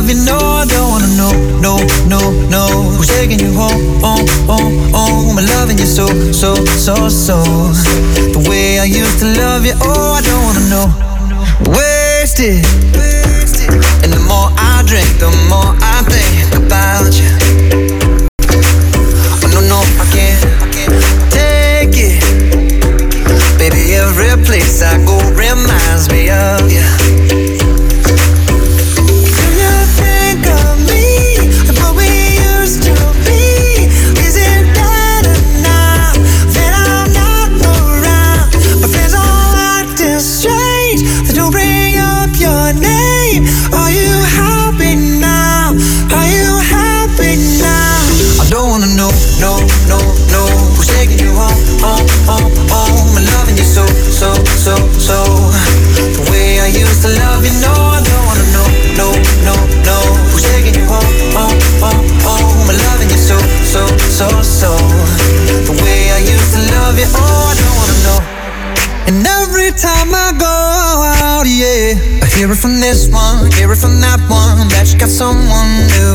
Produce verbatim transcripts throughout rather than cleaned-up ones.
love you, no, I don't wanna know, no, no, no. Who's taking you home, home, home, home? I'm loving you so, so, so, so. The way I used to love you, oh, I don't wanna know. Wasted. And the more I drink, the more I think about you. Oh no, no, I can't, I can't take it. Baby, every place I go reminds me of you. Do you think of me and what we used to be? Is it better now that I'm not around? My friends all acting strange, they don't bring up your name. Are you happy now? Are you happy now? I don't wanna know, no, no, no. Who's taking you home, home, home, home? I'm loving you so, so, so, so. The way I used to love you, no, I don't wanna know, no, no, no. Who's taking you home, home, home, home? I'm loving you so, so, so, so. The way I used to love you, oh, I don't wanna know. And every time I go out, yeah, I hear it from this one, hear it from that one, that you got someone new,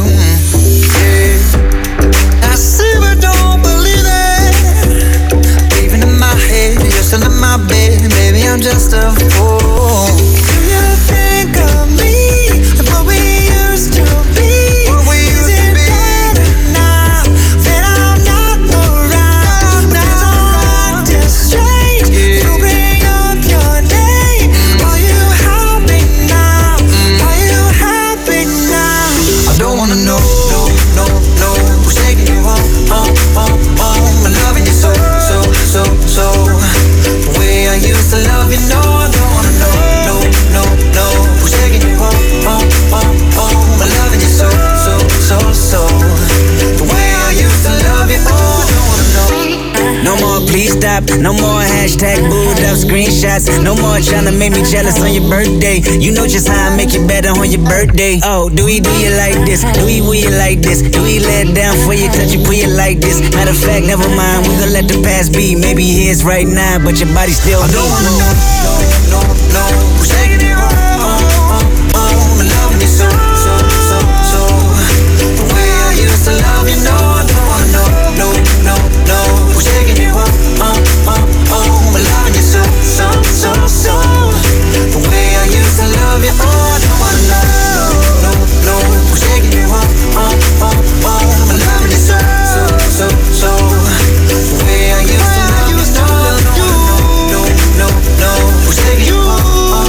yeah. I see but don't believe it. Even in my head, you're still in my bed, baby, I'm just a fool. Do you think of me and what we used to be? What we used to be? Is it better now that I'm not around? My friends are acting strange, they don't bring up your name. Are you happy now? Are you happy now? I don't wanna know, no, no, no. Who's taking you home, home, home, home? I'm loving you so, so, so, so. The way I used to love you, no, I don't wanna know, no, no, no. Who's taking you home, home, home, home? I'm loving you so, so, so, so. The way I used to love you, oh, I don't wanna know. No more please stop, no more hashtag booed up screenshots. No more trying to make me jealous on your birthday. You know just how I make it better on your birthday. Oh, do we do you like this? Do we will you like this? Do we let down for you, touch you, put you like this? Matter of fact, never mind, we gon' let the past be. Maybe here's right now, but your body still I don't wanna know, no, no, no. Who's taking you home, home, home, home? I'm loving you so, so, so, so. The way I used to love you, no, I don't wanna know, no, no, no. Who's taking you home, home, home, home? I'm loving you so, so, so, so. The way I used to love you, oh, I don't wanna know, no, no. Who's taking you home, home, home, home? I'm loving you so, so, so, so. The way I used to love you, no, I don't wanna know, no, no, no. Who's taking you home, home,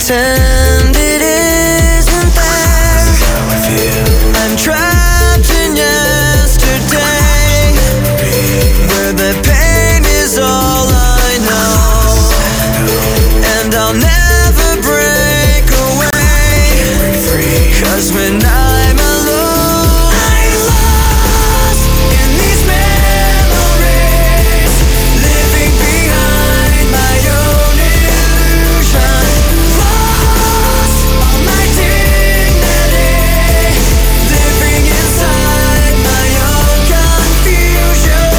pretend it isn't there. How I feel. I'm trapped in yesterday, where the pain is all I know, and I'll never break away. Cause when I'm alone, I'm lost in these memories, living behind my own illusion. Lost all my dignity, living inside my own confusion.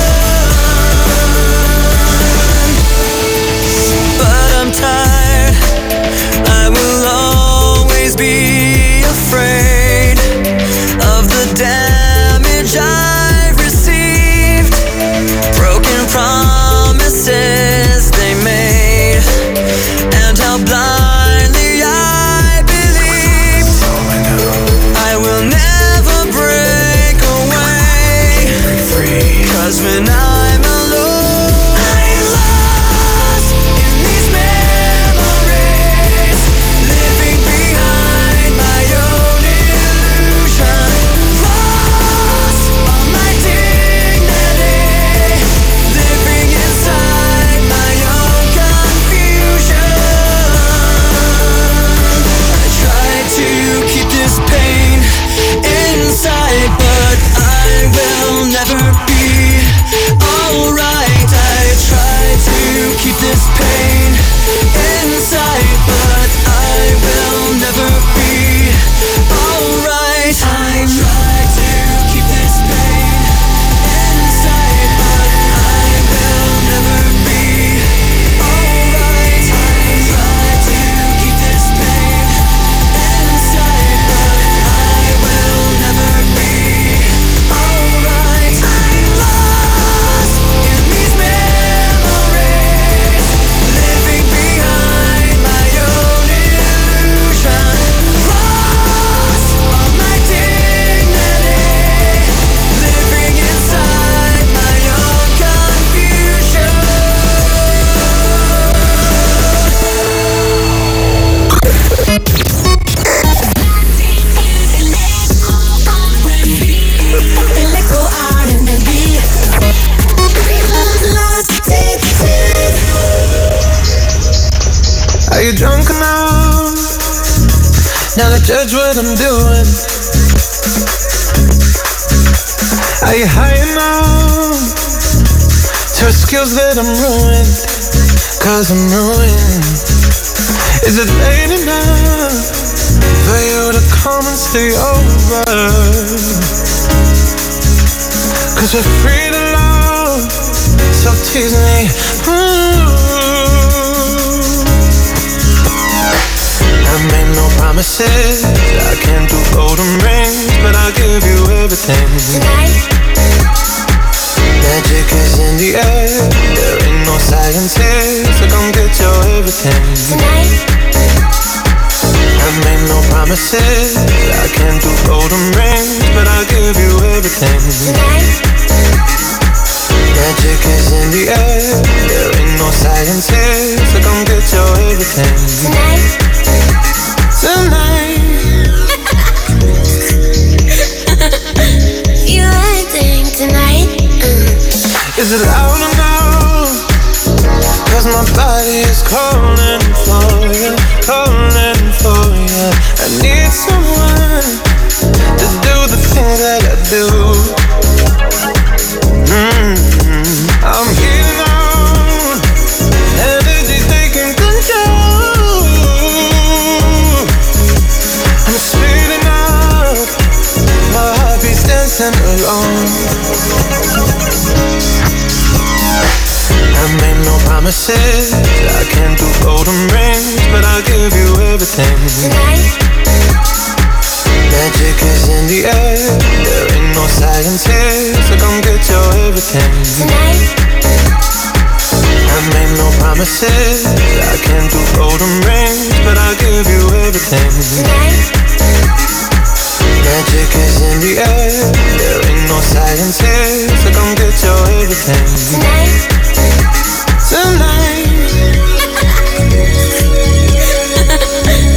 But I'm tired, I will always be afraid of the damage I've received, broken promises they made, and how blindly I believed. I will never break away, cause when I'm alone, I'm lost in these memories, living behind my own illusion. Lost all my dignity, living inside my own confusion. I try to keep this pain inside, but I will never be alright. I try to keep this pain inside, but I will never be alright. I try to keep this pain inside, but I will never be alright. I try to keep this pain inside, but I will never be alright. I'm lost in these memories, living behind my own illusion. Lost all my dignity, living inside my own confusion. Electro R and B. Are you drunk enough now to judge what I'm doing? Are you high enough to excuse that I'm ruined? Cause I'm ruined. Is it late enough for you to come and stay over? Cause we're free to love, so tease me. Ooh. I made no promises, I can't do golden rings, but I'll give you everything. Tonight, Magic is in the air, there ain't no science here, so come get your everything. tonight, I made no promises, I can't do golden rings, but I'll give you everything. tonight, Magic is in the air, there ain't no science here, so come get your everything. tonight. Tonight, You acting tonight. is it loud enough? Cause my body is calling for you, calling for you. I need someone to do the things that I do. Mm-hmm. I'm heating on, energy's taking control. I'm speeding up, my heartbeat's dancing alone. I made no promises, I can't do golden rings, but I'll give you everything. Tonight, Magic is in the air, there ain't no science here, so come get your everything. tonight, I made no promises, I can't do golden rings, but I'll give you everything. tonight, Magic is in the air, there ain't no science here, so come get your everything. tonight. Tonight,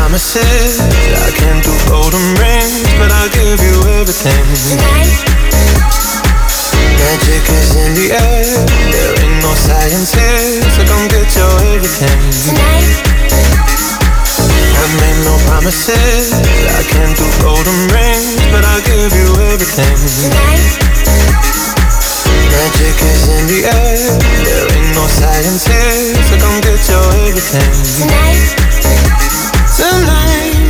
promises. I can't do golden rings, but I'll give you everything. Tonight. Magic is in the air. There ain't no science here, so come get your everything. Tonight. I made no promises. I can't do golden rings, but I'll give you everything. Tonight. Magic is in the air. There ain't no science here, so come get your everything. Tonight. Tonight.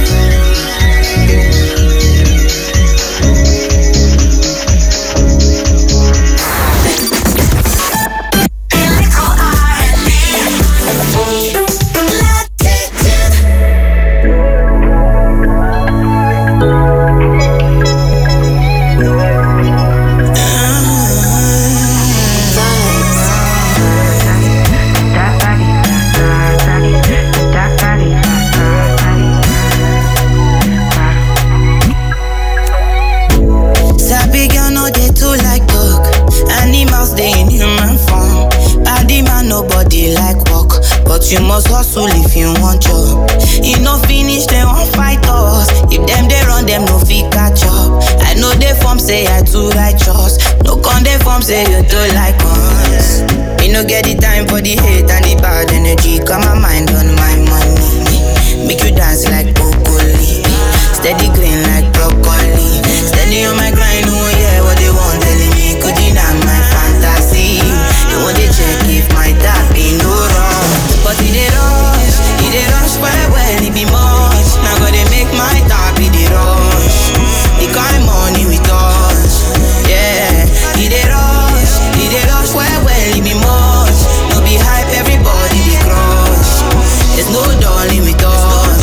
You must hustle if you want job. You no finish, they won't fight us. If them they run, them no fit catch up. I know they form say I too righteous. No con they form say you too like us. Me no get the time for the hate and the bad energy. Got my mind on my money. Make you dance like broccoli. Steady green like broccoli. Steady on my grind, oh yeah, what they want telling me. Could deny my fantasy. They want to check if my tap ain't no wrong. But he dey rush, he dey rush well well, he be much. Now gotta make my top, he dey rush. The kind money we touch, yeah. He dey rush, he dey rush well well, he be much. No be hype, everybody dey crush. There's no darling with us.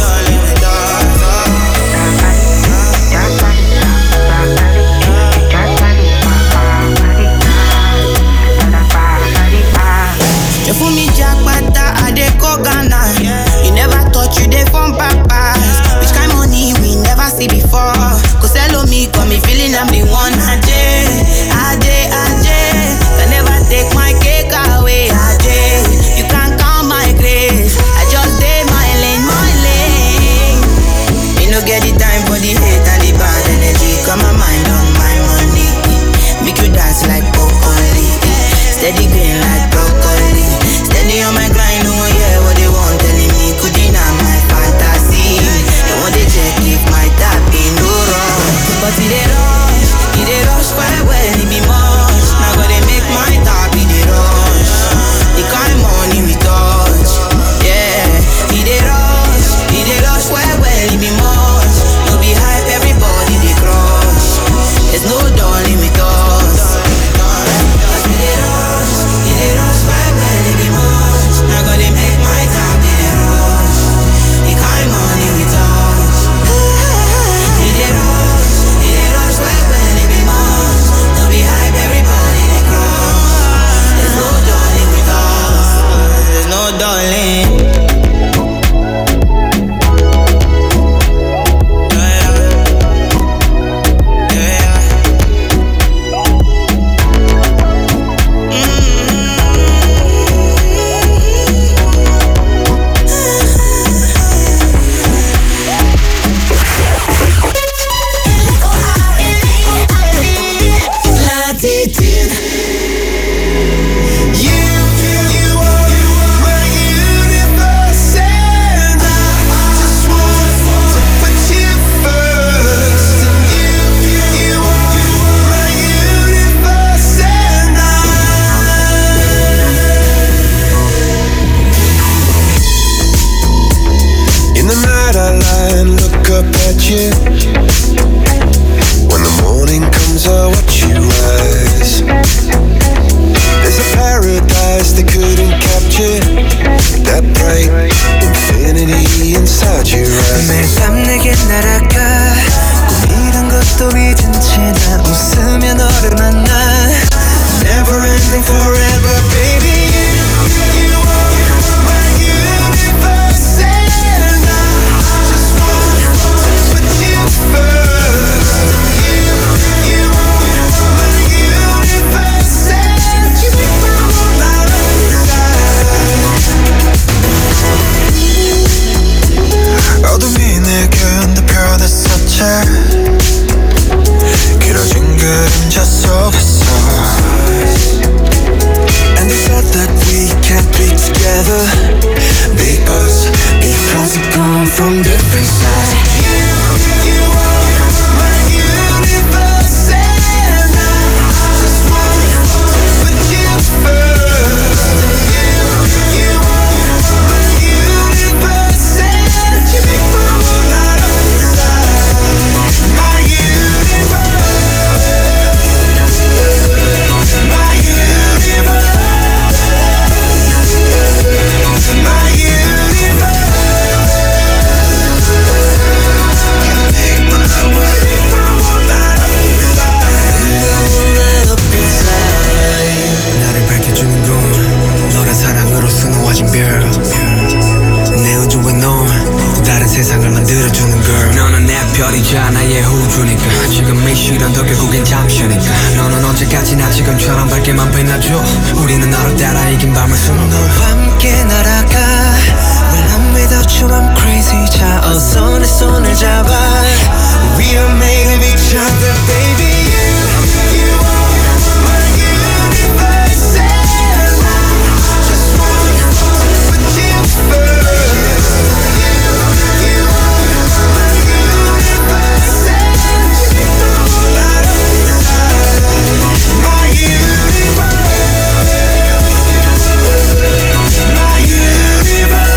You fool me jackpata, I dey go Ghana. You never thought you dey from papas. Which kind money we never see before. Cause hello me, got me feeling I'm the one. Ajay, Ajay, Ajay. Can never take my cake away. Ajay, you can't count my grace. I just stay my lane, my lane. Me no get the time for the hate and the bad energy. Got my mind on my money. Make you dance like broccoli. Steady green like broccoli. Steady on my grind, oh yeah, what they want telling me. Could deny my fantasy. They want to check if my tap ain't no wrong. But he dey rush, he dey rush quite well, he be much. Now gotta make my tap, he dey rush. The kind money we touch, yeah. He dey rush, he dey rush quite well, he be much. No be hype, everybody dey crush. There's no darling with us. Cause he dey rush, he dey rush quite well, he be much. Now gotta make my tap, he dey rush. The kind money we touch. He dey rush, he dey rush quite well, he be much. No be hype, everybody dey crush. There's no darling with us. There's no darling. When the morning comes, I watch you rise. There's a paradise they couldn't capture. That bright infinity inside your eyes. 매일 밤 내게 날아가. 꿈이란 것도 잊은 채 난 웃으며 너를 만나. Never ending forever, baby. You, you are my universe, and I just want to put you first. You, you are my universe, and you make my whole life inside. 어둠이 세상을 만들어주는 girl. 너는 내 별이자 나의 우주니까 지금 이 시련도 결국엔 잠시니까 너는 언제까지나 지금처럼 밝게만 빛나줘. 우리는 너를 따라 이긴 밤을 수놓고 너와 함께 날아가. When I'm without you I'm crazy. 자 어서 내 손을 잡아. We are made of each other baby. You, you are my universe and I just wanna put you first. You, you are my universe and you know that I'm my universe. My universe.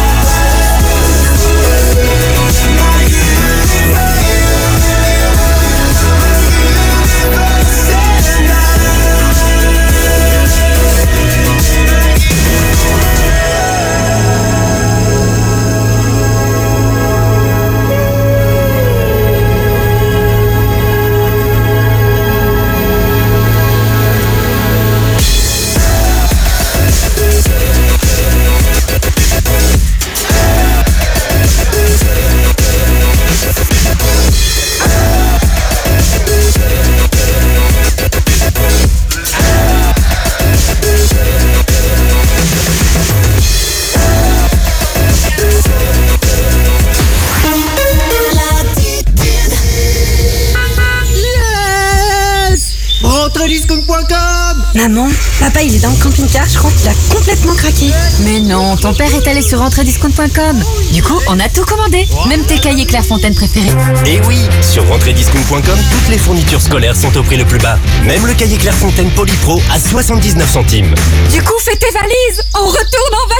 Maman, papa il est dans le camping-car, je crois qu'il a complètement craqué. Mais non, ton père est allé sur rentrediscount point com. Du coup, on a tout commandé, même tes cahiers Clairefontaine préférés. Et oui, sur rentrediscount point com, toutes les fournitures scolaires sont au prix le plus bas. Même le cahier Clairefontaine Polypro à soixante-dix-neuf centimes. Du coup, fais tes valises, on retourne en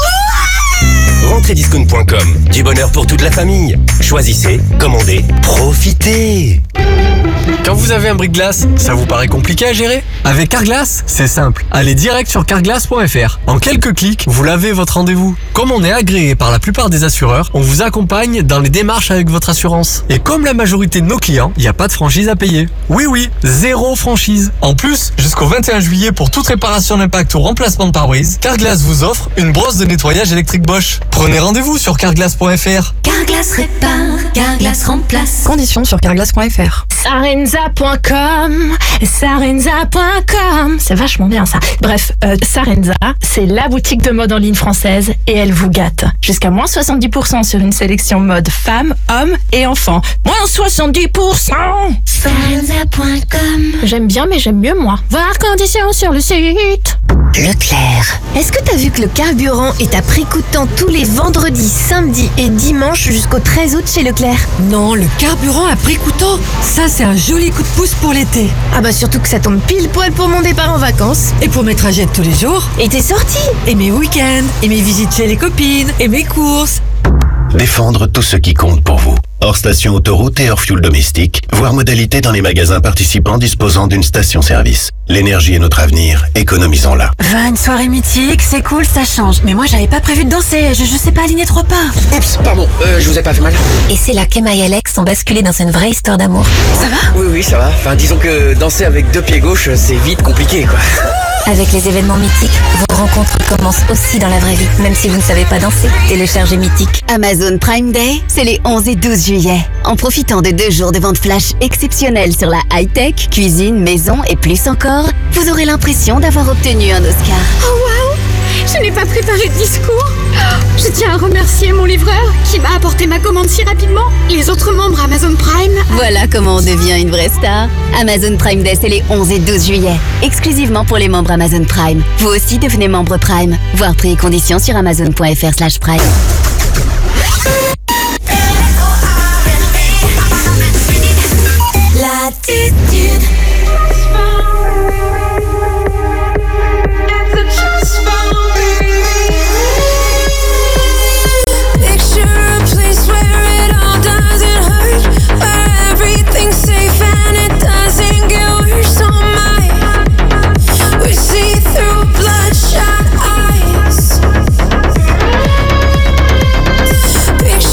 vacances. rentrediscount point com, du bonheur pour toute la famille. Choisissez, commandez, profitez. Quand vous avez un brise-glace, ça vous paraît compliqué à gérer? Avec Carglass, c'est simple. Allez direct sur carglass point f r. En quelques clics, vous l'avez votre rendez-vous. Comme on est agréé par la plupart des assureurs, on vous accompagne dans les démarches avec votre assurance. Et comme la majorité de nos clients, il n'y a pas de franchise à payer. Oui oui, zéro franchise. En plus, jusqu'au vingt et un juillet, pour toute réparation d'impact ou remplacement de pare-brise, Carglass vous offre une brosse de nettoyage électrique Bosch. Prenez rendez-vous sur carglass point f r. Carglass répare, Carglass remplace. Conditions sur carglass point f r. Sarenza point com, Sarenza point com, c'est vachement bien ça. Bref, euh, Sarenza, c'est la boutique de mode en ligne française et elle vous gâte. Jusqu'à moins soixante-dix pour cent sur une sélection mode femmes, hommes et enfants. Moins soixante-dix pour cent. Sarenza point com. J'aime bien mais j'aime mieux moi. Voir conditions sur le site. Leclerc. Est-ce que t'as vu que le carburant est à prix coûtant tous les vendredis, samedis et dimanches jusqu'au treize août chez Leclerc? Non, le carburant à prix coûtant, ça c'est un joli coup de pouce pour l'été. Ah bah surtout que ça tombe pile poil pour mon départ en vacances. Et pour mes trajets de tous les jours. Et tes sorties. Et mes week-ends. Et mes visites chez les copines. Et mes courses. Défendre tout ce qui compte pour vous. Hors station autoroute et hors fuel domestique, voire modalité dans les magasins participants disposant d'une station-service. L'énergie est notre avenir, économisons-la. Va, une soirée mythique, c'est cool, ça change. Mais moi, j'avais pas prévu de danser, je, je sais pas aligner trois pas. Oups, pardon, euh, je vous ai pas fait mal. Et c'est là qu'Emma et Alex sont basculés dans une vraie histoire d'amour. Ça va? Oui, oui, ça va. Enfin, disons que danser avec deux pieds gauches, c'est vite compliqué, quoi. Avec les événements mythiques, vos rencontres commencent aussi dans la vraie vie, même si vous ne savez pas danser. Téléchargez Mythique. Amazon Prime Day, c'est les onze et douze juillet. En profitant de deux jours de vente flash exceptionnels sur la high-tech, cuisine, maison et plus encore, vous aurez l'impression d'avoir obtenu un Oscar. Oh waouh! Je n'ai pas préparé de discours. Je tiens à remercier mon livreur qui m'a apporté ma commande si rapidement. Les autres membres Amazon Prime. Voilà comment on devient une vraie star. Amazon Prime Day, c'est les onze et douze juillet. Exclusivement pour les membres Amazon Prime. Vous aussi devenez membre Prime. Voir prix et conditions sur amazon point f r slash prime. L'attitude. Picture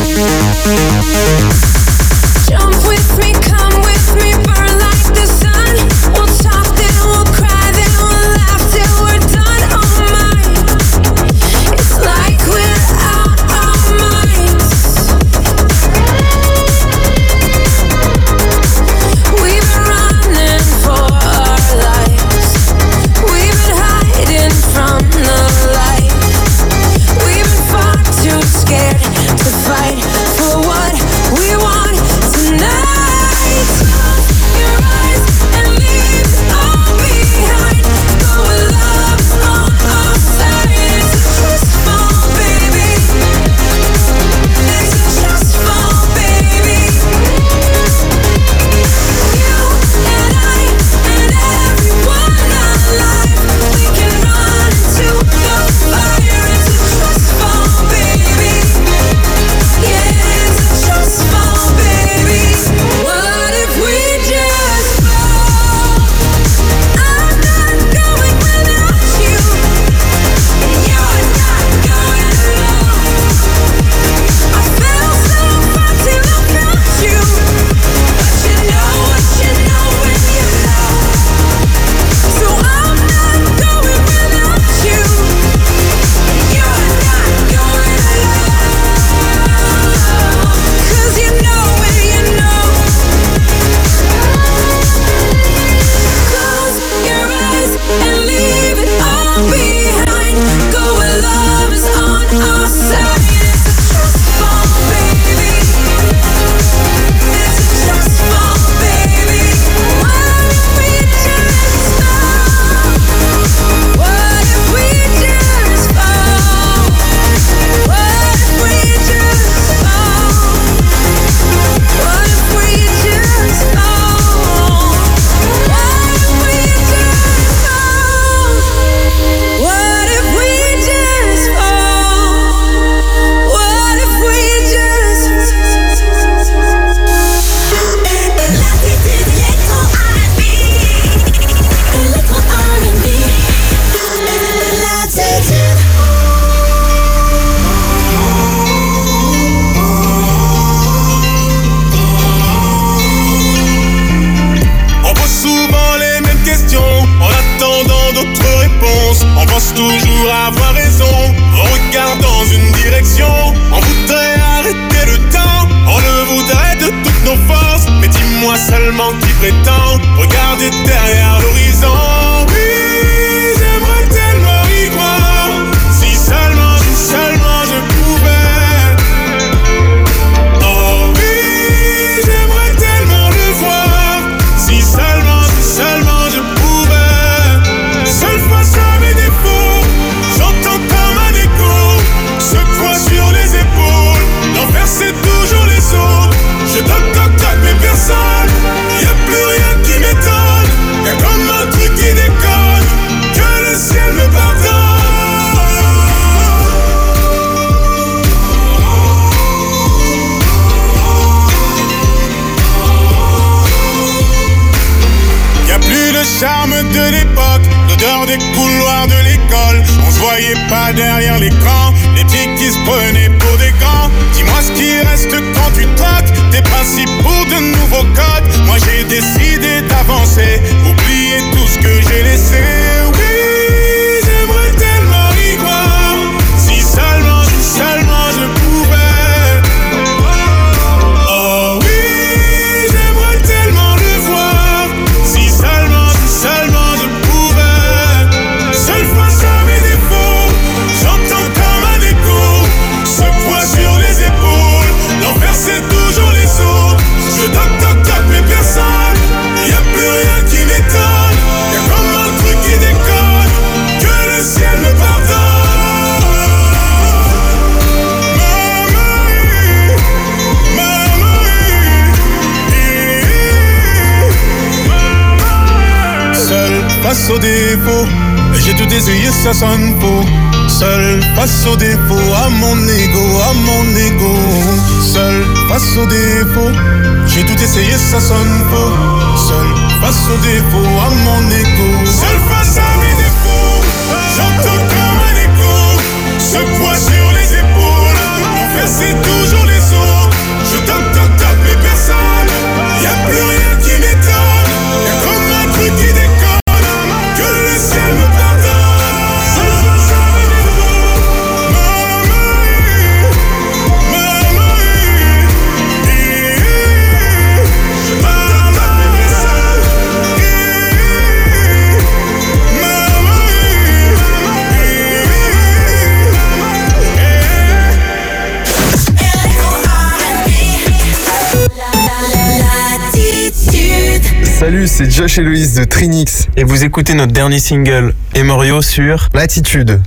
Jump with me, come with me, burn like the sun. We'll talk, then we'll cry, then we'll laugh till we're done. Oh my, it's like we're out our minds. We've been running for our lives. We've been hiding from the light. We've been far too scared to fight for what we want tonight. Close your eyes and leave it all behind. Go where love's on our side. It's a trust fall, baby. It's a trust fall, baby. You and I and everyone alive, we can run into the fire. It's a trust fall, baby. Yeah, it's a trust fall, baby. What if we just fall? I'm not going without you, and you're not going alone. I felt so far till I found you, but you know what you know when you know. So I'm not going without you, and you're not going alone. 'Cause you know when you know. Close your eyes and leave it all behind. Go where love is on our side. It's a trust fall, baby. It's a trust fall, baby. What if we just fall? What if we just fall? What if we just fall? What if we just fall? What if we just fall? What if we just fall? What if we just L'attitude électro R and B. Électro R and B. L'attitude. On pose souvent les mêmes questions en attendant d'autres réponses. On pense toujours avoir raison en regardant une direction. On voudrait arrêter le temps, on le voudrait de toutes nos forces. Mais dis-moi seulement qui prétend regarder derrière l'horizon. Oui, j'aimerais tellement y croire. Si seulement, si seulement je pouvais. Oh oui, j'aimerais tellement le voir. Si seulement, si seulement je pouvais. Seule face à mes défauts, j'entends comme un écho ce poids sur les épaules. L'enfer c'est toujours les autres. Je toque toque toque mais personne. Y'a plus rien qui m'étonne. Y'a comme un truc qui déconne. Que le ciel me pardonne. Y'a plus le charme de l'époque, l'odeur des couloirs de l'école. On se voyait pas derrière l'écran, les petits qui se prenaient pour des grands. Dis-moi ce qui reste quand tu troques tes principes pour de nouveaux codes. Moi j'ai décidé d'avancer, oublier tout ce que j'ai laissé. Oui, j'aimerais tellement y croire. Si seulement, si seulement je pouvais. Oh oui, j'aimerais tellement le voir. Si seulement, si seulement je pouvais. Seule face à mes défauts, j'entends comme un écho ce poids sur les épaules. L'enfer c'est toujours les autres. Je toque toque toque mais personne. Y'a plus rien qui m'étonne. Y'a comme un truc qui déconne. Que le ciel me pardonne. Seul face aux défauts, j'ai tout essayé, ça sonne faux. Seul face aux défauts, à mon ego, à mon ego. Seul face aux défauts, j'ai tout essayé, ça sonne faux. Seul face aux défauts, à mon ego. Seul face à mes défauts, j'entends comme un écho ce poids sur les épaules. En fait, c'est toujours les autres. Salut, c'est Josh et Loïs de Trinix et vous écoutez notre dernier single Emorio sur Latitude.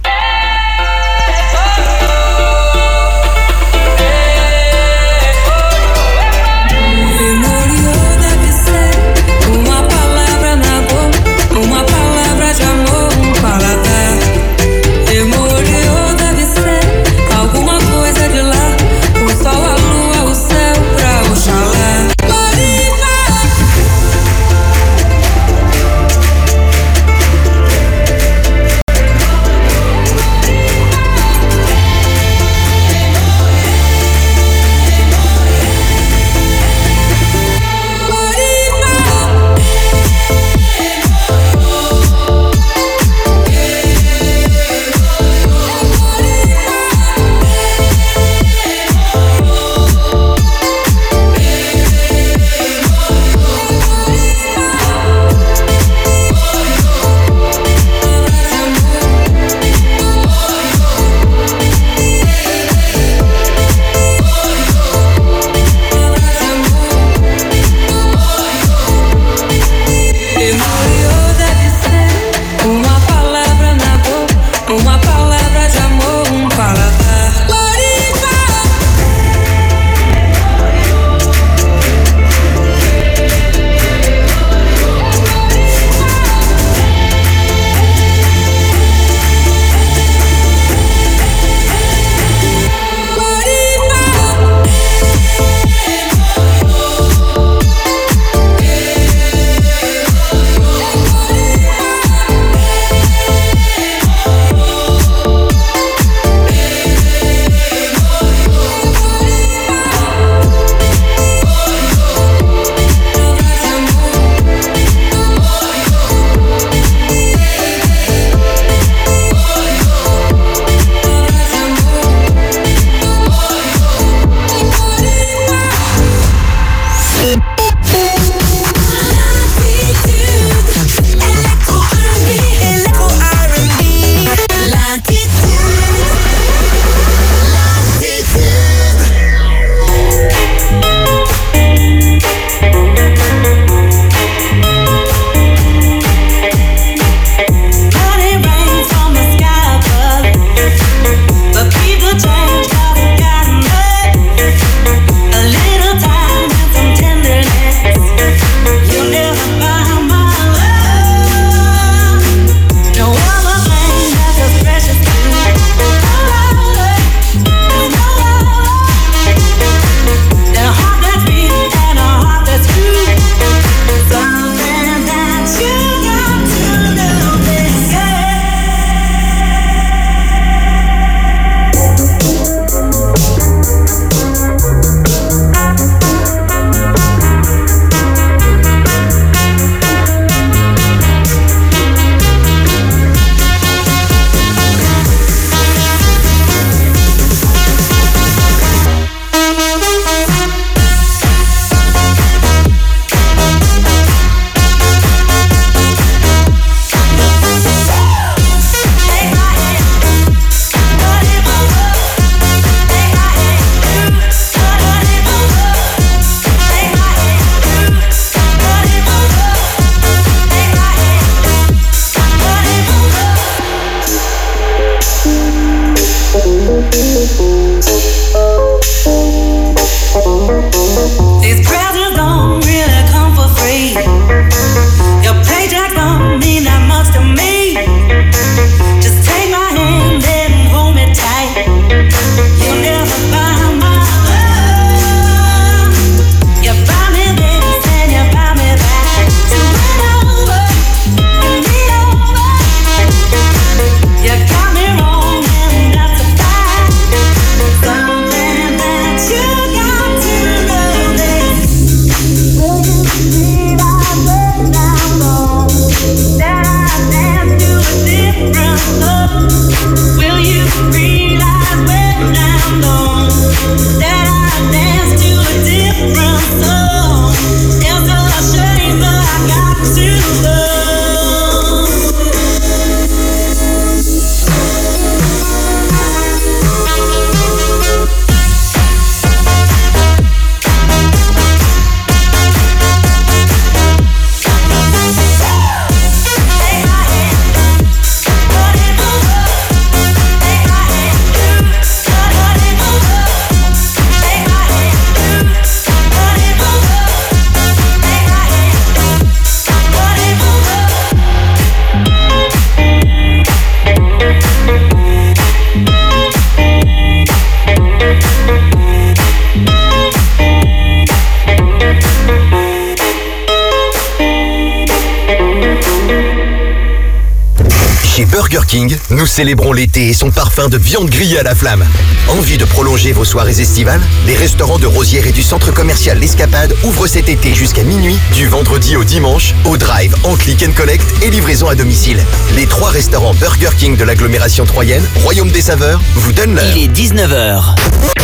King, nous célébrons l'été et son parfum de viande grillée à la flamme. Envie de prolonger vos soirées estivales? Les restaurants de Rosière et du centre commercial L'Escapade ouvrent cet été jusqu'à minuit, du vendredi au dimanche, au drive, en click and collect et livraison à domicile. Les trois restaurants Burger King de l'agglomération troyenne, Royaume des Saveurs, vous donnent l'heure. Il est dix-neuf heures.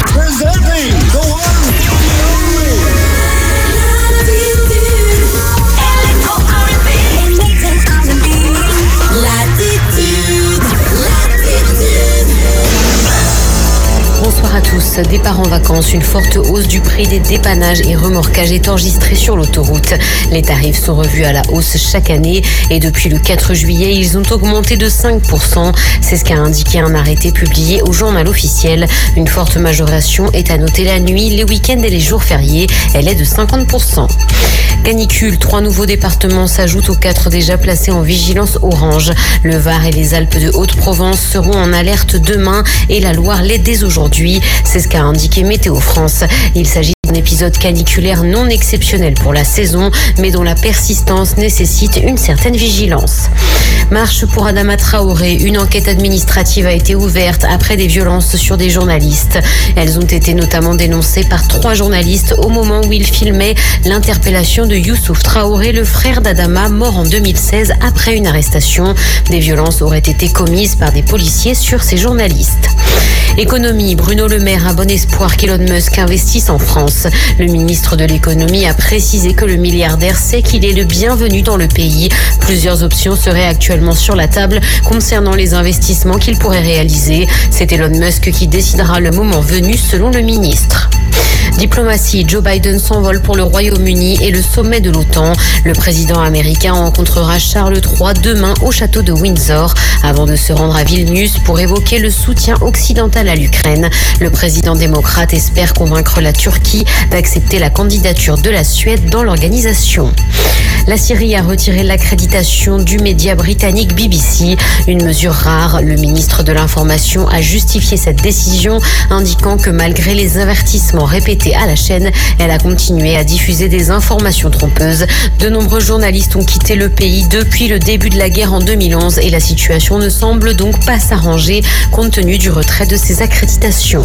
Bonsoir à tous. Départ en vacances, une forte hausse du prix des dépannages et remorquages est enregistrée sur l'autoroute. Les tarifs sont revus à la hausse chaque année et depuis le quatre juillet, ils ont augmenté de cinq pour cent. C'est ce qu'a indiqué un arrêté publié au journal officiel. Une forte majoration est à noter la nuit, les week-ends et les jours fériés. Elle est de cinquante pour cent. Canicule, trois nouveaux départements s'ajoutent aux quatre déjà placés en vigilance orange. Le Var et les Alpes de Haute-Provence seront en alerte demain et la Loire l'est dès aujourd'hui. C'est ce qu'a indiqué Météo France. Il s'agit d'un épisode caniculaire non exceptionnel pour la saison, mais dont la persistance nécessite une certaine vigilance. Marche pour Adama Traoré. Une enquête administrative a été ouverte après des violences sur des journalistes. Elles ont été notamment dénoncées par trois journalistes au moment où ils filmaient l'interpellation de Youssouf Traoré, le frère d'Adama, mort en deux mille seize après une arrestation. Des violences auraient été commises par des policiers sur ces journalistes. Économie, Bruno Le Maire a bon espoir qu'Elon Musk investisse en France. Le ministre de l'économie a précisé que le milliardaire sait qu'il est le bienvenu dans le pays. Plusieurs options seraient actuellement sur la table concernant les investissements qu'il pourrait réaliser. C'est Elon Musk qui décidera le moment venu selon le ministre. Diplomatie, Joe Biden s'envole pour le Royaume-Uni et le sommet de l'OTAN. Le président américain rencontrera Charles trois demain au château de Windsor avant de se rendre à Vilnius pour évoquer le soutien occidental à l'Ukraine. Le président démocrate espère convaincre la Turquie d'accepter la candidature de la Suède dans l'organisation. La Syrie a retiré l'accréditation du média britannique B B C, une mesure rare. Le ministre de l'Information a justifié cette décision, indiquant que malgré les avertissements répétés à la chaîne, elle a continué à diffuser des informations trompeuses. De nombreux journalistes ont quitté le pays depuis le début de la guerre en deux mille onze et la situation ne semble donc pas s'arranger compte tenu du retrait de ces accréditations.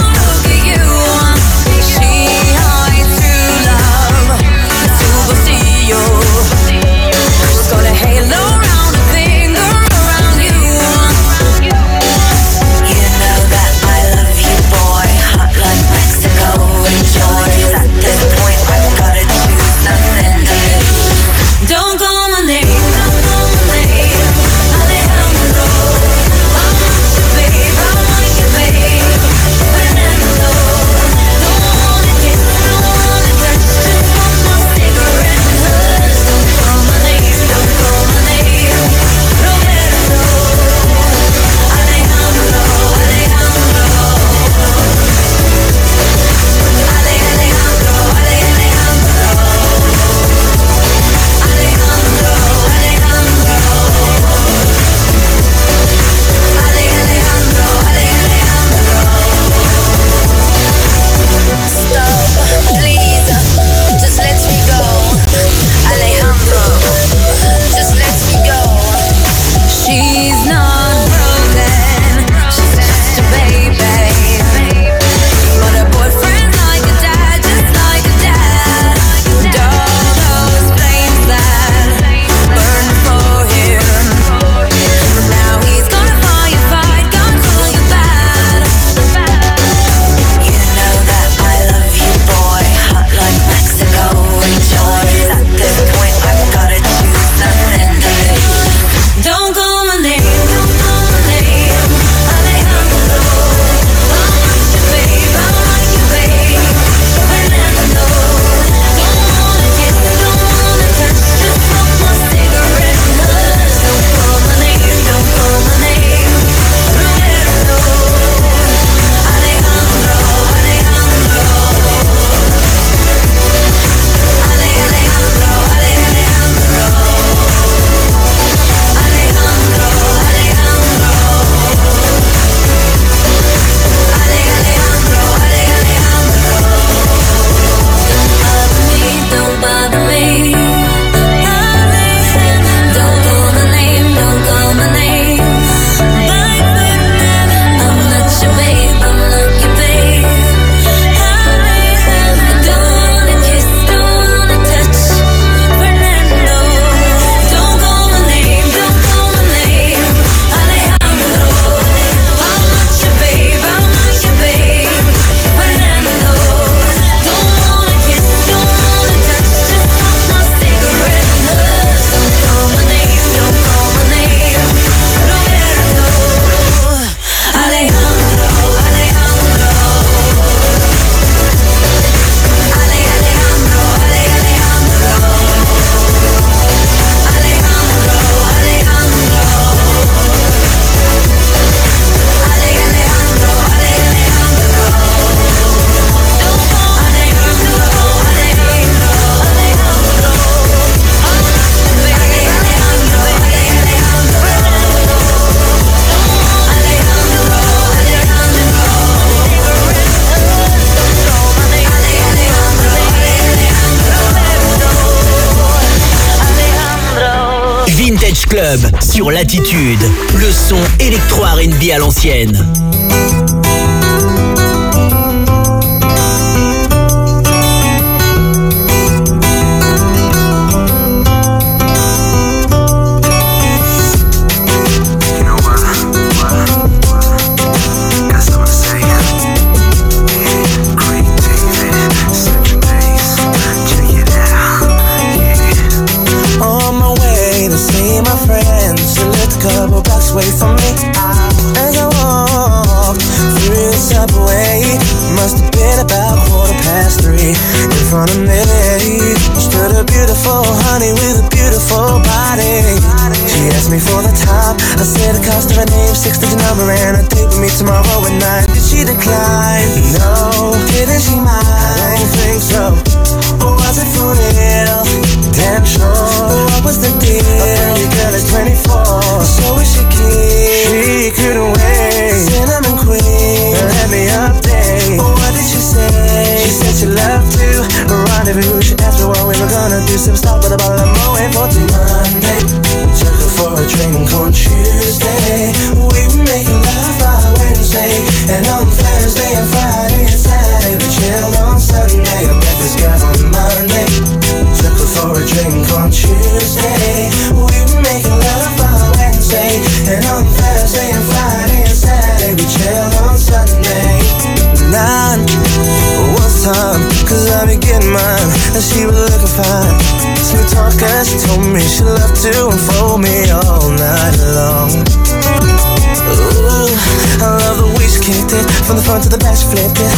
See Club sur Latitude. Le son électro-R and B à l'ancienne. Wait for me as I walked through the subway. Must have been about quarter past three. In front of me stood a beautiful honey with a beautiful body. She asked me for the time. I said the cost of her name, six-digit number, and a date with me tomorrow at nine. Did she decline? No. Didn't she mind? I don't think so. Or was it for real? Damn sure. What was the deal? A pretty girl is twenty-four, so is she keen? She couldn't wait. Cinnamon queen, let me update. What did she say? She said she loved to rendezvous. She asked me what we were gonna do. Some stop with a bottle of Moët for Monday. Took her for a drink on Tuesday. We were making love by Wednesday, and on Thursday and Friday and Saturday we chilled on Sunday. I met this girl on Monday. Took her for a drink on Tuesday. We were making love by Wednesday, and on Thursday and Friday and Saturday we chilled on Sunday. Nine was time, cause I be getting mine, and she was looking fine. Sweet talker, she told me she loved to unfold me all night long. Ooh, I love the way she kicked it, from the front to the back she flipped it.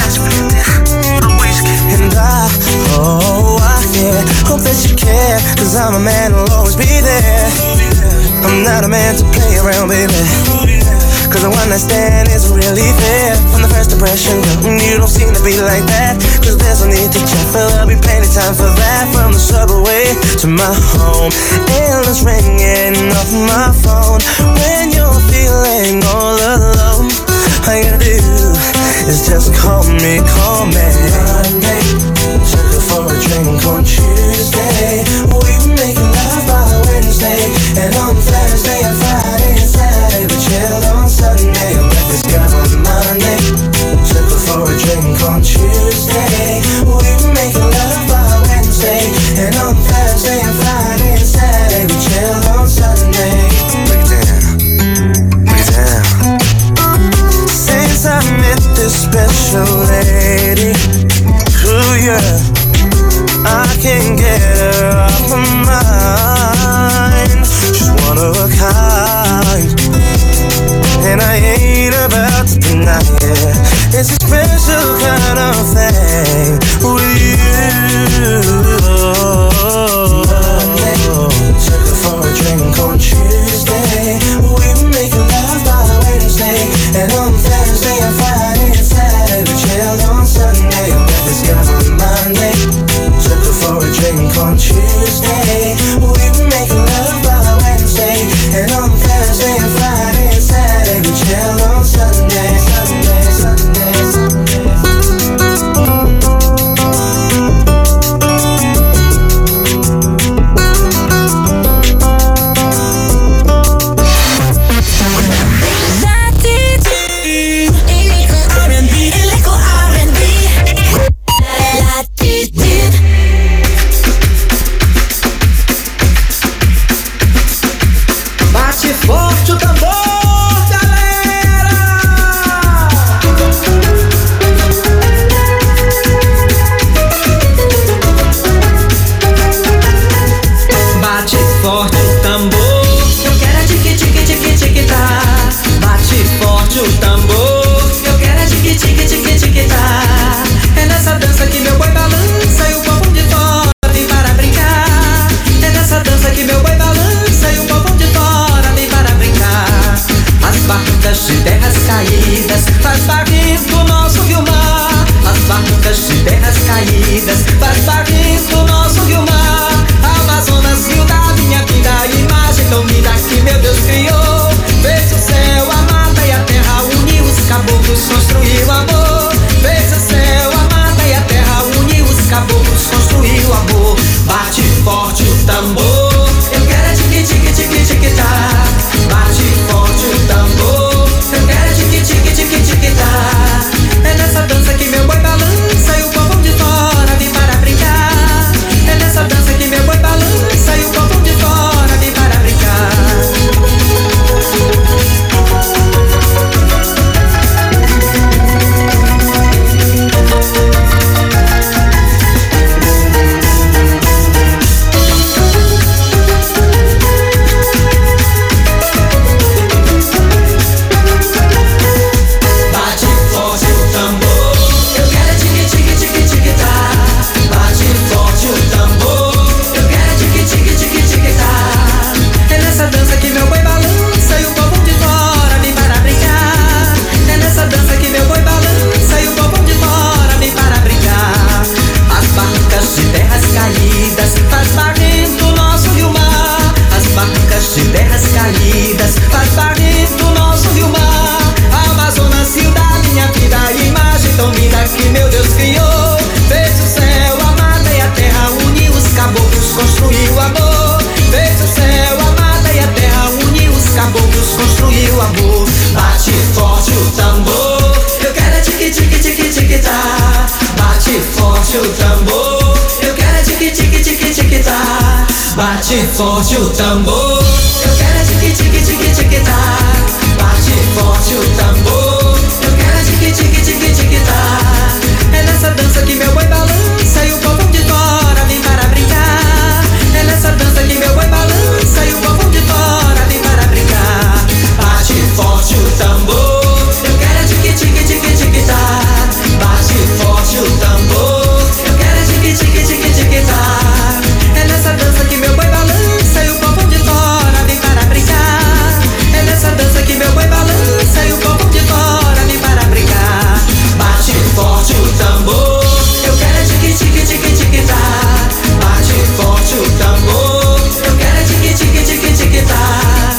And I, oh, I, yeah, hope that you care, cause I'm a man who'll always be there. I'm not a man to play around, baby, cause the one I stand isn't really fair. From the first impression, girl, you don't seem to be like that. Cause there's no need to check, but there'll be plenty time for that. From the subway to my home, endless ringing off my phone. When you're feeling all alone, all you gotta do is just call me, call me. Monday, took her for a drink on Tuesday. We were making love by Wednesday, and on Thursday and Friday and Saturday we chilled on Sunday. I met this girl on Monday. Took her for a drink on Tuesday. We were making love by Wednesday, and on Thursday and Friday and Saturday we chilled on Sunday. Break it down, break it down. Since I met this special lady, ooh yeah, I can't get her off my meu Deus criou. Fez o céu, a mata e a terra, uniu os caboclos, construiu amor. Fez o céu, a mata e a terra, uniu os caboclos, construiu amor. Bate forte o tambor, eu quero é tique tique tique tique tá. Bate forte o tambor, eu quero é tique tique tique tique tá. Bate forte o tambor, eu quero é tique tique tique tique tá. Bate forte o tambor, eu quero é tique tique tique tique tá. É nessa dança que meu boi balança e o povão de fora vem para brincar. É nessa dança que meu boi balança e o povão de fora vem para brincar. Bate forte o tambor, eu quero é tique tique tique tique tá. Bate forte o tambor, eu quero é tique tique tique tique tá. É nessa dança que meu boi balança e o povão de fora vem para brincar. É nessa dança que meu boi balança e o povão de fora vem para brincar. Bate forte o tambor, eu quero é tique tique tique tique tá. Bate forte o tambor, eu quero é tique tique tique tique tá.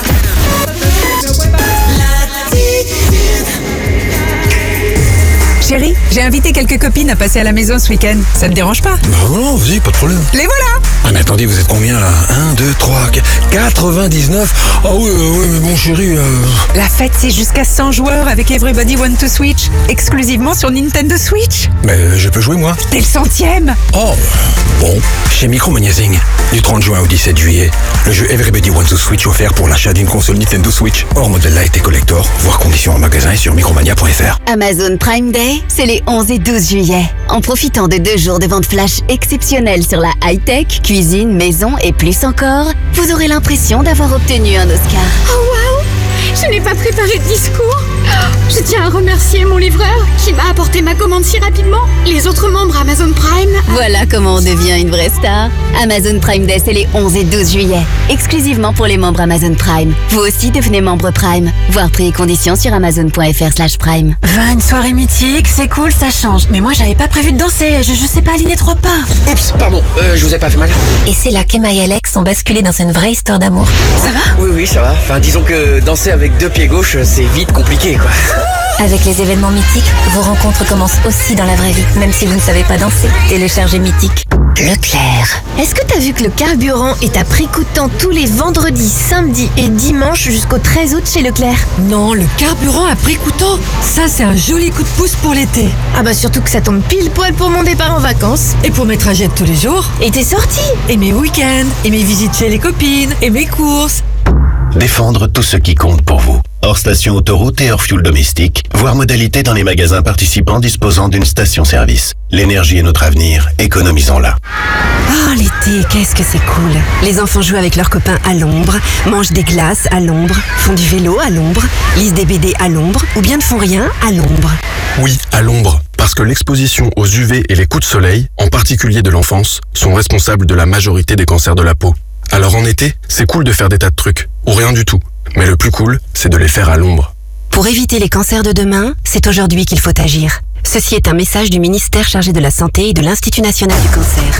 Chérie, j'ai invité quelques copines à passer à la maison ce week-end. Ça te dérange pas? Non, non, vas-y, pas de problème. Les voilà! Ah mais attendez, vous êtes combien là? un, deux, trois, quatre-vingt-dix-neuf. Ah oui, euh, oui, mais bon chérie... Euh... La fête, c'est jusqu'à cent joueurs avec Everybody Want to Switch, exclusivement sur Nintendo Switch. Mais euh, je peux jouer moi? T'es le centième! Oh, bon. Chez Micromagazine, du trente juin au dix-sept juillet, le jeu Everybody Want to Switch offert pour l'achat d'une console Nintendo Switch. Hors modèle Lite et collector, voir conditions en magasin et sur micromania point f r. Amazon Prime Day, c'est les onze et douze juillet. En profitant de deux jours de vente flash exceptionnels sur la high-tech, cuisine, maison et plus encore, vous aurez l'impression d'avoir obtenu un Oscar. Oh waouh! Je n'ai pas préparé de discours. Je tiens à remercier mon livreur qui m'a apporté ma commande si rapidement. Les autres membres Amazon Prime. Voilà comment on devient une vraie star. Amazon Prime Day, c'est les onze et douze juillet. Exclusivement pour les membres Amazon Prime. Vous aussi devenez membre Prime. Voir prix et conditions sur amazon point f r slash prime. Va, une soirée mythique, c'est cool, ça change. Mais moi, j'avais pas prévu de danser. Je, je sais pas aligner trois pas. Oups, pardon, euh, je vous ai pas fait mal. Et c'est là qu'Emma et Alex ont basculé dans une vraie histoire d'amour. Ça va? Oui, oui, ça va. Enfin, disons que danser avec deux pieds gauches, c'est vite compliqué, quoi. Avec les événements mythiques, vos rencontres commencent aussi dans la vraie vie, même si vous ne savez pas danser. Téléchargez Mythique. Leclerc. Est-ce que t'as vu que le carburant est à prix coûtant tous les vendredis, samedis et dimanches jusqu'au treize août chez Leclerc? Non, le carburant à prix coûtant, ça c'est un joli coup de pouce pour l'été. Ah bah surtout que ça tombe pile poil pour mon départ en vacances. Et pour mes trajets de tous les jours. Et tes sorties. Et mes week-ends. Et mes visites chez les copines. Et mes courses. Défendre tout ce qui compte pour vous. Hors station autoroute et hors fuel domestique, voir modalité dans les magasins participants disposant d'une station-service. L'énergie est notre avenir, économisons-la. Oh, l'été, qu'est-ce que c'est cool. Les enfants jouent avec leurs copains à l'ombre, mangent des glaces à l'ombre, font du vélo à l'ombre, lisent des B D à l'ombre ou bien ne font rien à l'ombre. Oui, à l'ombre. Parce que l'exposition aux U V et les coups de soleil, en particulier de l'enfance, sont responsables de la majorité des cancers de la peau. Alors en été, c'est cool de faire des tas de trucs, ou rien du tout. Mais le plus cool, c'est de les faire à l'ombre. Pour éviter les cancers de demain, c'est aujourd'hui qu'il faut agir. Ceci est un message du ministère chargé de la Santé et de l'Institut National du Cancer.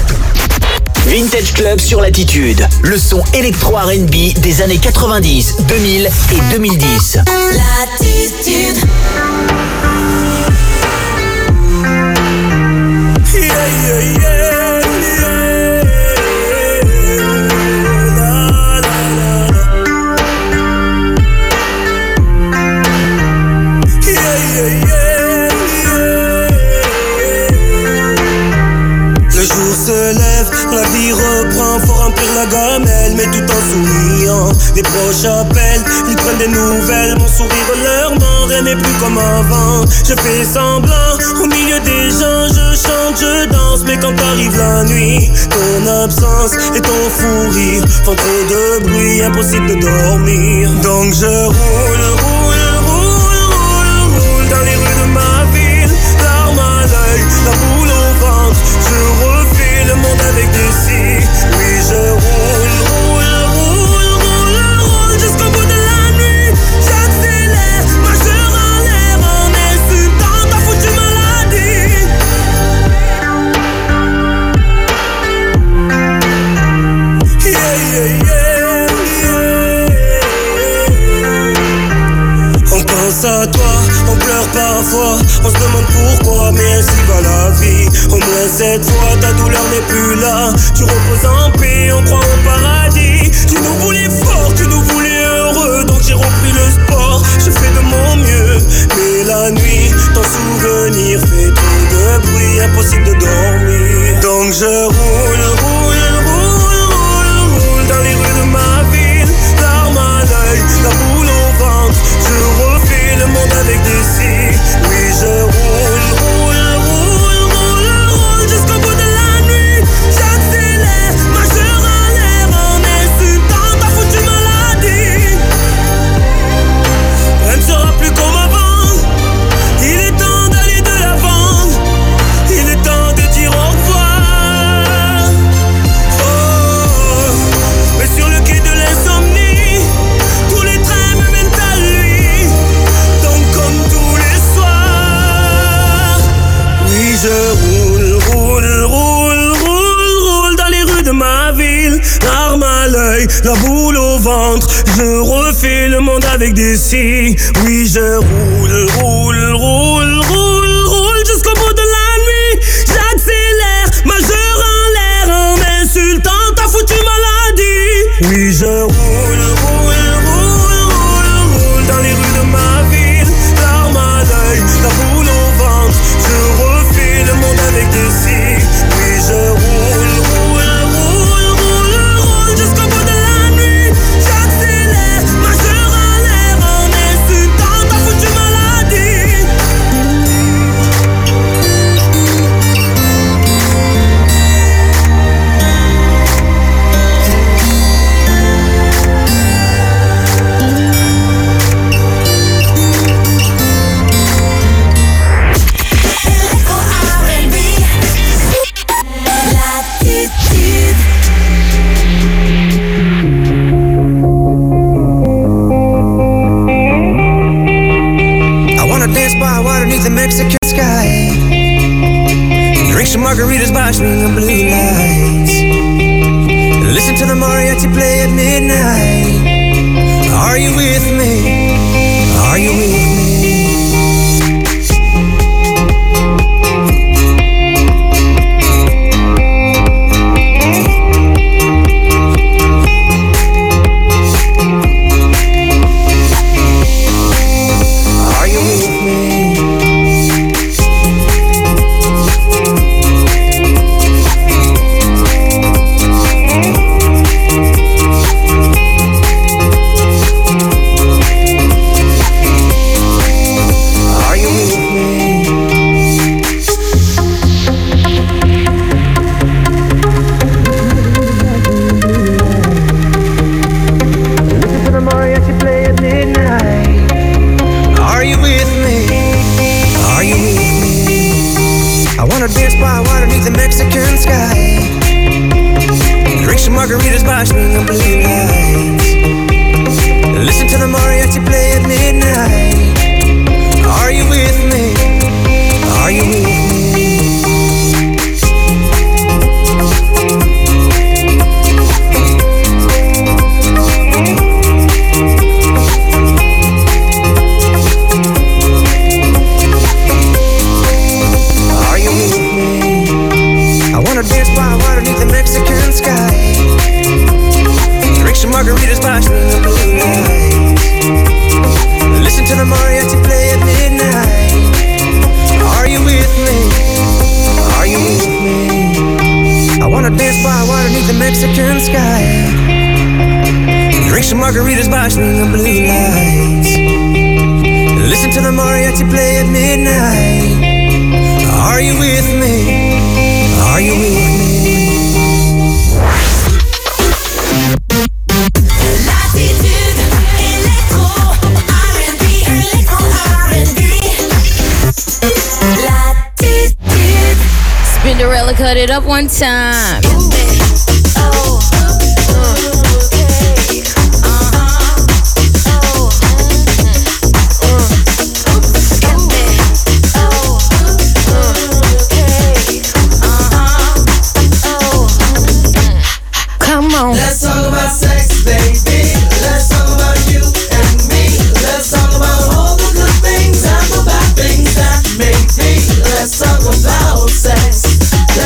Vintage Club sur Latitude. Le son électro-R and B des années quatre-vingt-dix, deux mille et deux mille dix. Latitude. Yeah, yeah, yeah. La vie reprend, faut remplir la gamelle, mais tout en souriant. Les proches appellent, ils prennent des nouvelles. Mon sourire leur ment, rien n'est plus comme avant. Je fais semblant, au milieu des gens, je chante, je danse. Mais quand arrive la nuit, ton absence et ton fou rire font trop de bruit, impossible de dormir. Donc je roule, roule, roule, roule, roule dans les rues de ma ville. Larmes à l'œil, la boule au ventre, je refais le monde avec des cils. Oui, je roule, roule, roule, roule, roule jusqu'au bout de la nuit. J'accélère, majeur en l'air, en insultant ta foutue maladie. Yeah, yeah, yeah, yeah. cette fois ta douleur n'est plus là. Tu reposes en paix, on croit au paradis. Tu nous voulais fort, tu nous voulais heureux. Donc j'ai repris le sport, je fais de mon mieux. Mais la nuit, ton souvenir fait trop de bruit, impossible de dormir. Donc je roule, roule, roule, roule, roule dans les rues de ma ville. Larmes à l'œil, la boule au ventre. Je refais le monde avec des cils. Oui, je roule, roule, roule, roule, roule jusqu'au bout de la nuit. J'accélère, majeur en l'air, en insultant ta foutue maladie. Rien ne sera plus comme avant. Il est temps d'aller de l'avant. Il est temps de dire au revoir. Oh, mais sur le quai de l'insomnie, tous les trains me mènent à lui. Donc comme tous les soirs, oui je roule, roule, roule, roule, roule dans les rues de ma ville. L'arme à l'œil, la boule au ventre. Je refais le monde avec des scies. Oui je roule, roule, roule, roule, roule jusqu'au bout de la nuit. J'accélère, majeur en l'air, en insultant ta foutue maladie. Oui je roule, roule, roule, roule, roule dans les rues de ma ville. L'arme à l'œil, la boule au ventre. Je refais le monde avec des scies. Oui je roule, roule, roule, roule, roule jusqu'au bout de la nuit. J'accélère, majeur en l'air, en insultant ta foutue maladie. I wanna dance by water beneath the Mexican sky. Drink some margaritas by swinging blue lights. Listen to the mariachi play at midnight. Are you with me? Are you with me? Are you with me? Are you with me? Listen to the mariachi play at midnight. Are you with me? Are you with me? I wanna dance by water beneath the Mexican sky. Drink some margaritas by swinging blue lights. Listen to the mariachi play at midnight. Are you with me? Are you with me? Are you with me? I wanna dance by water beneath the Mexican sky. Drink some margaritas by swinging blue lights. Listen to the mariachi play at midnight. Are you with me? Are you with me? I wanna dance by water beneath the Mexican sky. Drink some margaritas by swinging blue lights. Listen to the mariachi play at midnight. Are you with me? Are you with me? L'attitude électro R and B, électro R and B. L'attitude. Spinderella cut it up one time. Come on. Let's talk about sex, baby. Let's talk about you and me. Let's talk about all the good things and the bad things that make me. Let's talk about sex.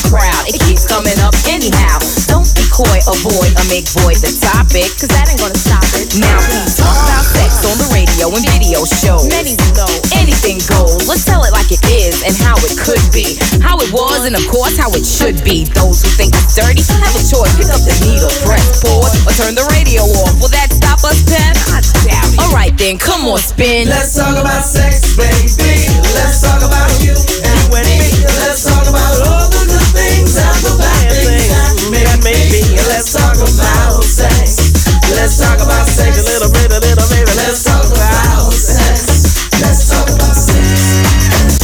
crowd. It keeps coming up anyhow. Don't be coy, avoid, or make void the topic, cause that ain't gonna stop it. Now we talk about sex on the radio and video shows. Many know anything goes. Let's tell it like it is and how it could be. How it was and of course how it should be. Those who think it's dirty have a choice. Pick up the needle, press pause, or turn the radio off. Will that stop us, Pep? I doubt it. Alright then, come on, spin. Let's talk about sex, baby. Let's talk about you and me. Let's talk about all the good things and the bad things that may be. Let's talk about sex. Let's talk about sex a little bit, a little baby. Let's talk about sex. Let's talk about sex.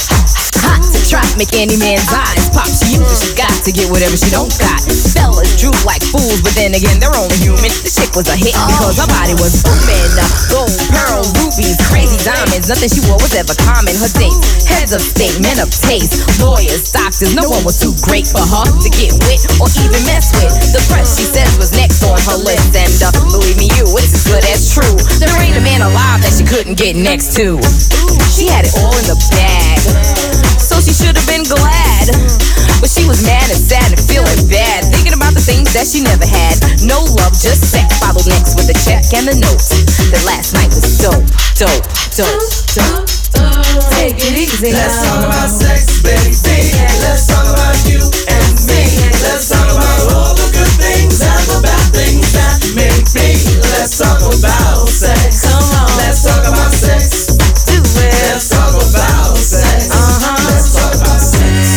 Hot to trap, make any man's eyes pop. She uses, she got to get whatever she don't got. Fellas droop like fools, but then again, they're only human. The chick was a hit because her body was booming. Gold, pearl, rubies, crazy diamonds. Nothing she wore was ever common. Her dates, heads of state, men of taste, lawyers, doctors. No one was too great for her to get with or even mess with. The press, she says, was next on her list. And uh, believe me, you, it's as good as true. There ain't a man alive that she couldn't get next to. She had it all in the bag, so she should have been glad. But she was mad and sad and feeling bad, thinking about the things that she never had. No love, just sex. Followed next with a check and a note that last night was dope, dope, dope, dope. Take it easy. Let's talk about sex, baby. Let's talk about you and me. Let's talk about all the good things and the bad things that make me. Let's talk about sex. Come on. Let's talk about sex. Do it. Let's talk about sex. Uh-huh. Let's talk about sex.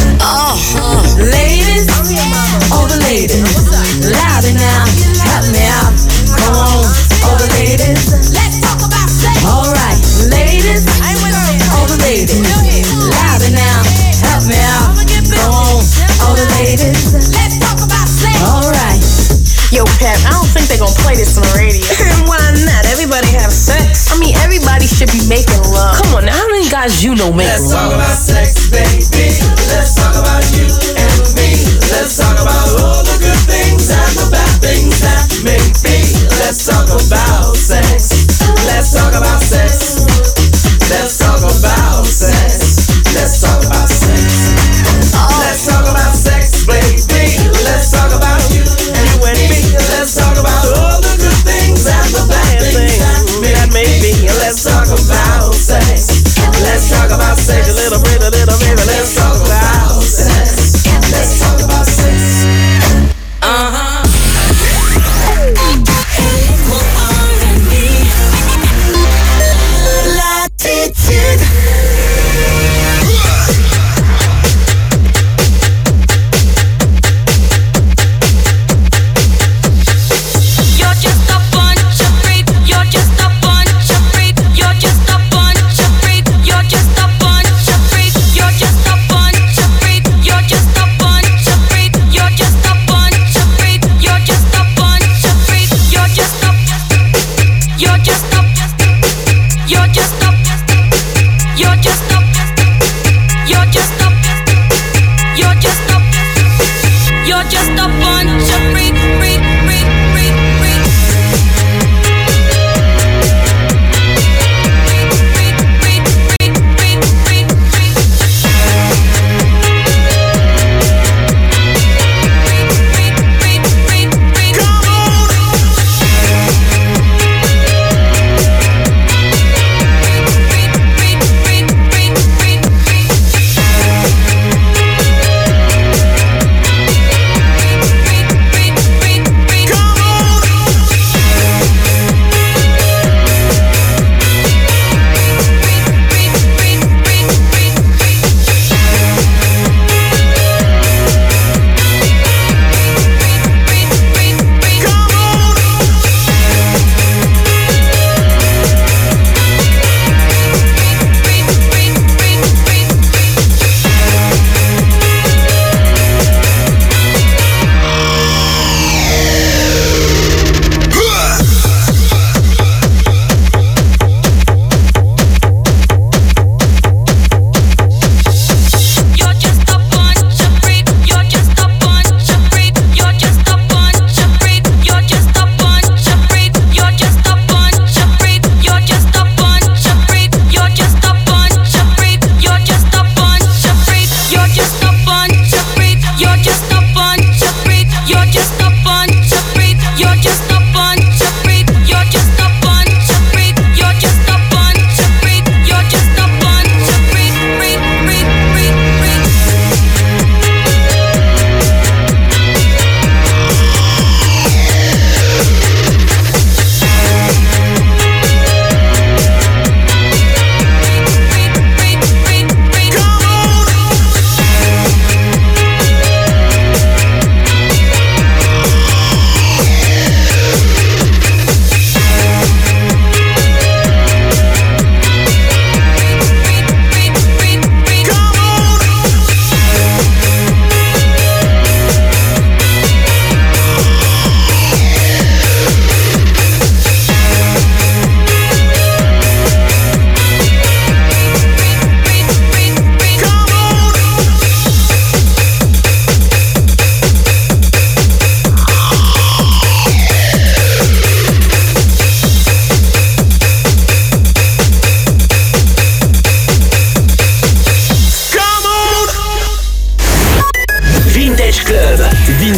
Oh, uh, ladies, all the ladies, louder now, help me out. Come on, all the ladies, let's talk about sex. All right, ladies, all the ladies, louder now, help me out. Come on, all the ladies, let's talk about sex. All right. Yo, Pep, I don't think they're gonna play this on the radio. Why not? Everybody have sex. I mean, everybody should be making love. Come on, now, how many guys you know make Let's love? talk about sex, baby. Let's talk about you and me. Let's talk about all the good things and the bad things that make me. Let's talk about sex. Let's talk about sex. Let's talk about sex. Let's talk about sex. Let's talk about sex, baby. Let's talk about you and me. Let's talk about all the good things and the bad things that may be. Let's talk about sex. Let's talk about sex a little bit, a little baby. Let's talk about sex. Let's talk about sex. Uh-huh.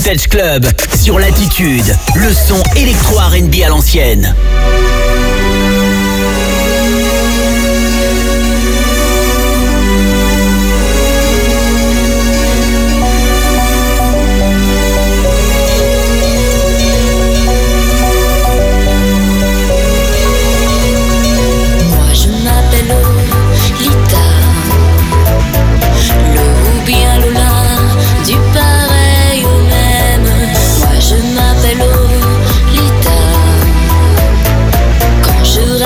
Vintage Club sur Latitude, le son électro R and B à l'ancienne. Moi je m'appelle Lita, Lo ou bien Lola, du pareil au même. Moi je m'appelle Lita. Quand je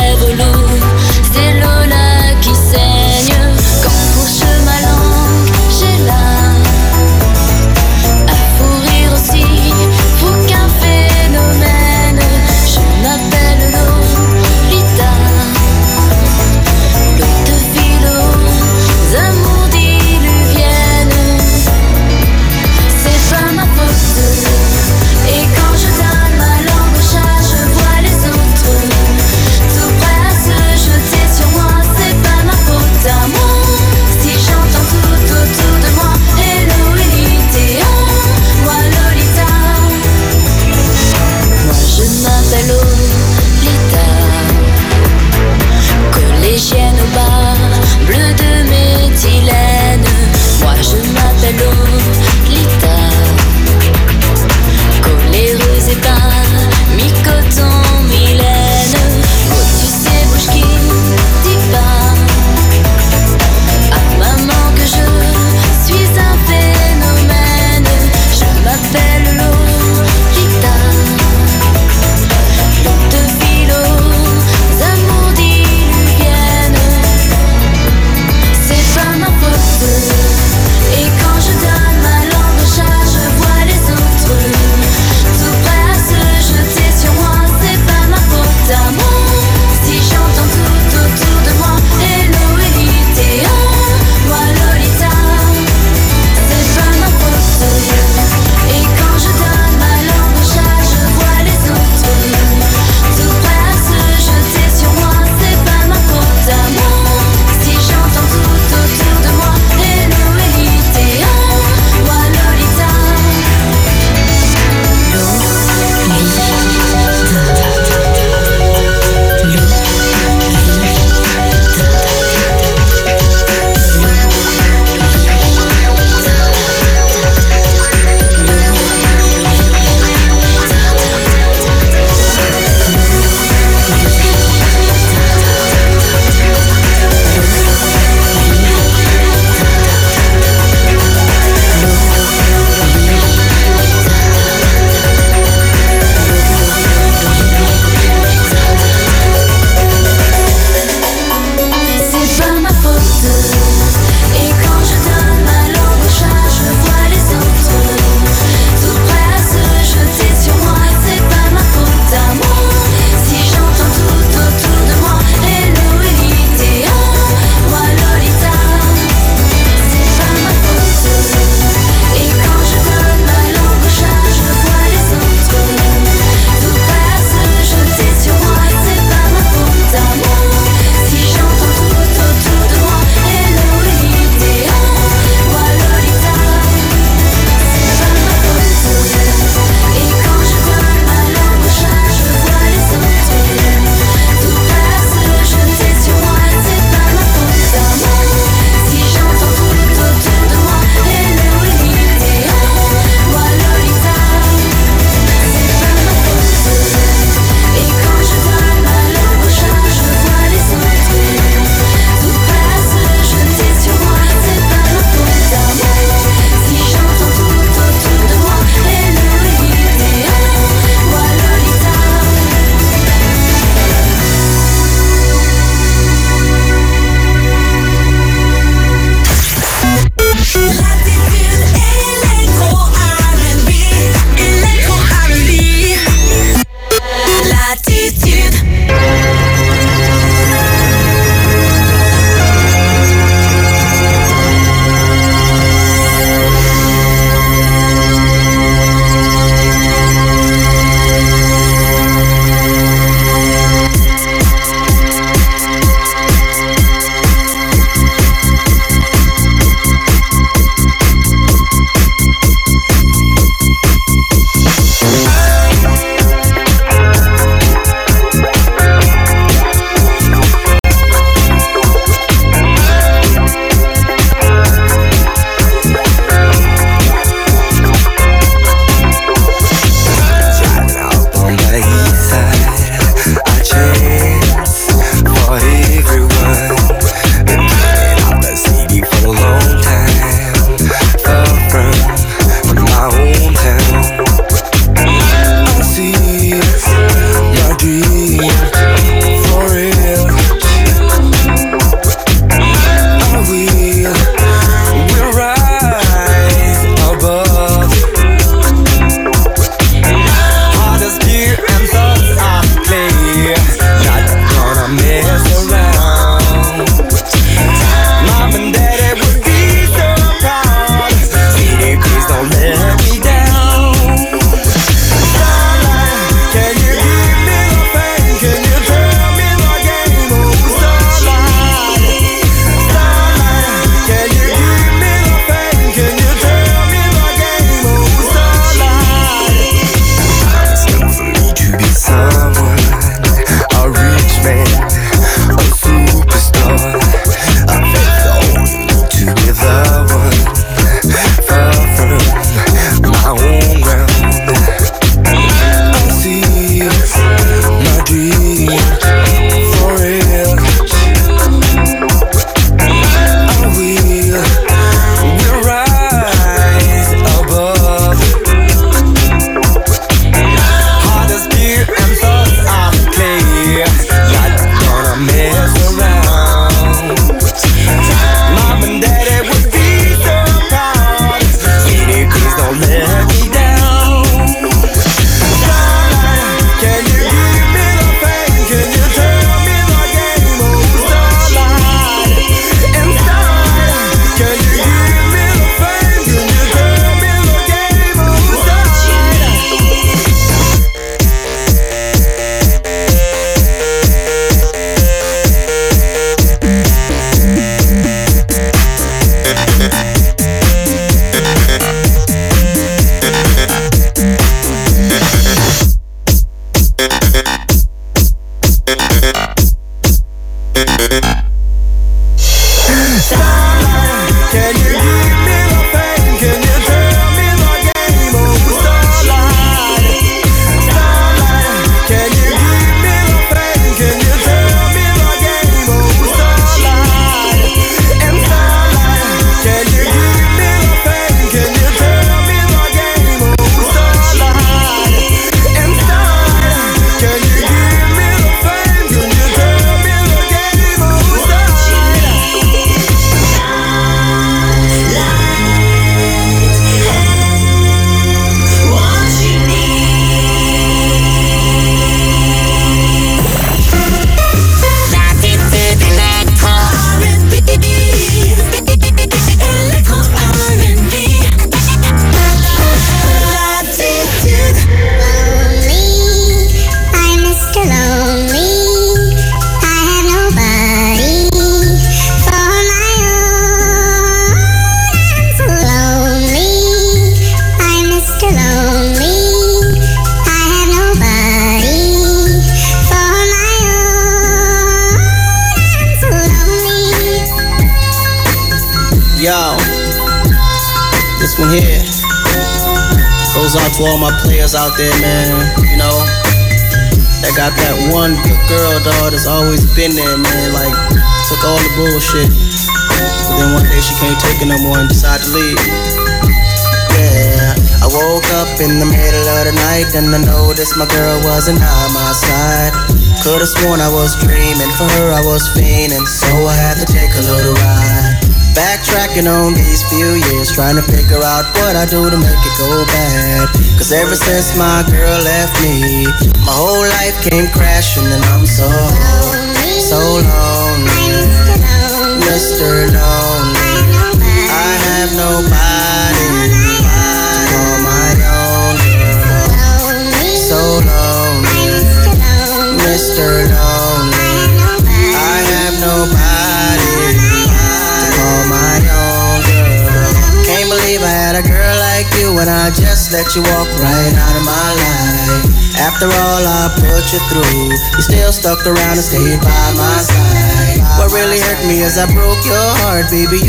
goes out to all my players out there, man. You know, that got that one good girl, dog, that's always been there, man. Like, took all the bullshit. But then one day she can't take it no more and decided to leave. Yeah, I woke up in the middle of the night and I noticed my girl wasn't by my side. Could've sworn I was dreaming, for her I was fiending, so I had to take a little ride. Backtracking on these few years, trying to figure out what I do to make it go bad. Cause ever since my girl left me, my whole life came crashing and I'm so, so lonely, Mister Lonely. I have nobody to call my own girl. So lonely, Mister Lonely. I have nobody to call my own girl. Can't believe I had a girl like you and I just let you walk right out of my life. After all I put you through, you still stuck around and stayed by my side. What really hurt me is I broke your heart, baby. You